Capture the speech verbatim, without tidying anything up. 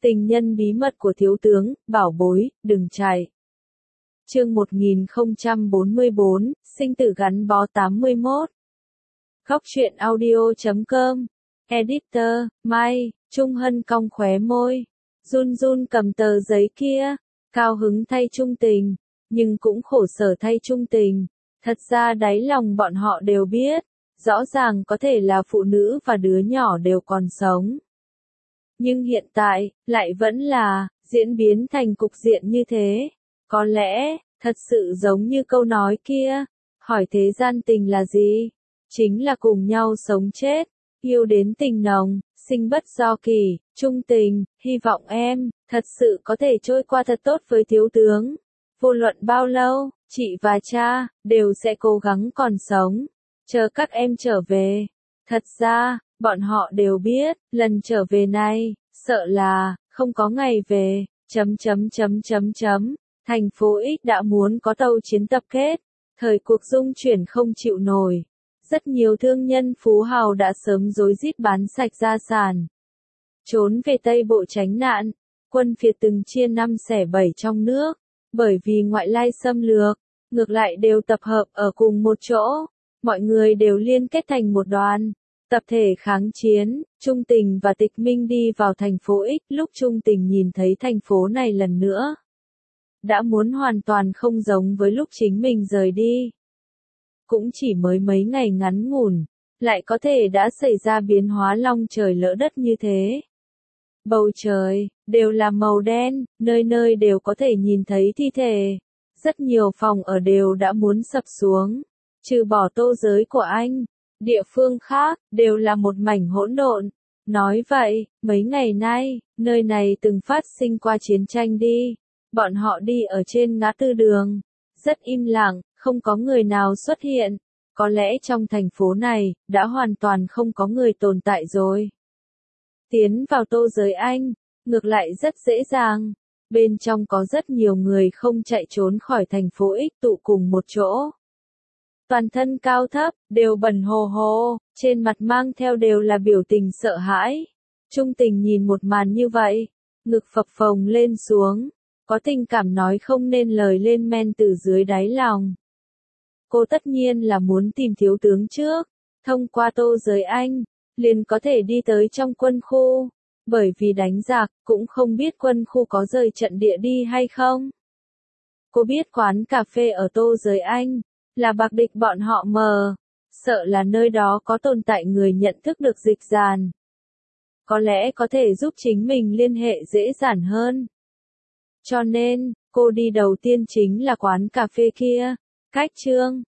Tình nhân bí mật của thiếu tướng, bảo bối, đừng chạy. Chương một nghìn không trăm bốn mươi bốn, sinh tử gắn bó tám mươi mốt. Góc truyện audio chấm com. Editor, Mai, Trung Hân cong khóe môi. Run run cầm tờ giấy kia. Cao hứng thay Trung Tình. Nhưng cũng khổ sở thay Trung Tình. Thật ra đáy lòng bọn họ đều biết. Rõ ràng có thể là phụ nữ và đứa nhỏ đều còn sống. Nhưng hiện tại, lại vẫn là, diễn biến thành cục diện như thế. Có lẽ, thật sự giống như câu nói kia, hỏi thế gian tình là gì? Chính là cùng nhau sống chết, yêu đến tình nồng, sinh bất do kỳ, trung tình, hy vọng em, thật sự có thể trôi qua thật tốt với thiếu tướng. Vô luận bao lâu, chị và cha, đều sẽ cố gắng còn sống, chờ các em trở về. Thật ra, bọn họ đều biết, lần trở về này, sợ là, không có ngày về, chấm chấm chấm chấm chấm. Thành phố X đã muốn có tàu chiến tập kết, thời cuộc dung chuyển không chịu nổi. Rất nhiều thương nhân phú hào đã sớm rối rít bán sạch gia sản. Trốn về Tây Bộ tránh nạn, quân phiệt từng chia năm xẻ bảy trong nước, bởi vì ngoại lai xâm lược, ngược lại đều tập hợp ở cùng một chỗ, mọi người đều liên kết thành một đoàn. Tập thể kháng chiến, Trung Tình và Tịch Minh đi vào thành phố X lúc Trung Tình nhìn thấy thành phố này lần nữa. Đã muốn hoàn toàn không giống với lúc chính mình rời đi. Cũng chỉ mới mấy ngày ngắn ngủn, lại có thể đã xảy ra biến hóa long trời lỡ đất như thế. Bầu trời, đều là màu đen, nơi nơi đều có thể nhìn thấy thi thể. Rất nhiều phòng ở đều đã muốn sập xuống, trừ bỏ Tô Giới của anh. Địa phương khác, đều là một mảnh hỗn độn. Nói vậy, mấy ngày nay, nơi này từng phát sinh qua chiến tranh đi. Bọn họ đi ở trên ngã tư đường. Rất im lặng, không có người nào xuất hiện. Có lẽ trong thành phố này, đã hoàn toàn không có người tồn tại rồi. Tiến vào Tô Giới Anh, ngược lại rất dễ dàng. Bên trong có rất nhiều người không chạy trốn khỏi thành phố X tụ cùng một chỗ. Toàn thân cao thấp, đều bẩn hồ hồ, trên mặt mang theo đều là biểu tình sợ hãi. Trung Tình nhìn một màn như vậy, ngực phập phồng lên xuống, có tình cảm nói không nên lời lên men từ dưới đáy lòng. Cô tất nhiên là muốn tìm thiếu tướng trước, thông qua Tô Giới Anh, liền có thể đi tới trong quân khu, bởi vì đánh giặc, cũng không biết quân khu có rời trận địa đi hay không. Cô biết quán cà phê ở Tô Giới Anh, là bạc địch bọn họ mờ, sợ là nơi đó có tồn tại người nhận thức được dịch dàn. Có lẽ có thể giúp chính mình liên hệ dễ dàng hơn. Cho nên, cô đi đầu tiên chính là quán cà phê kia, cách Trương,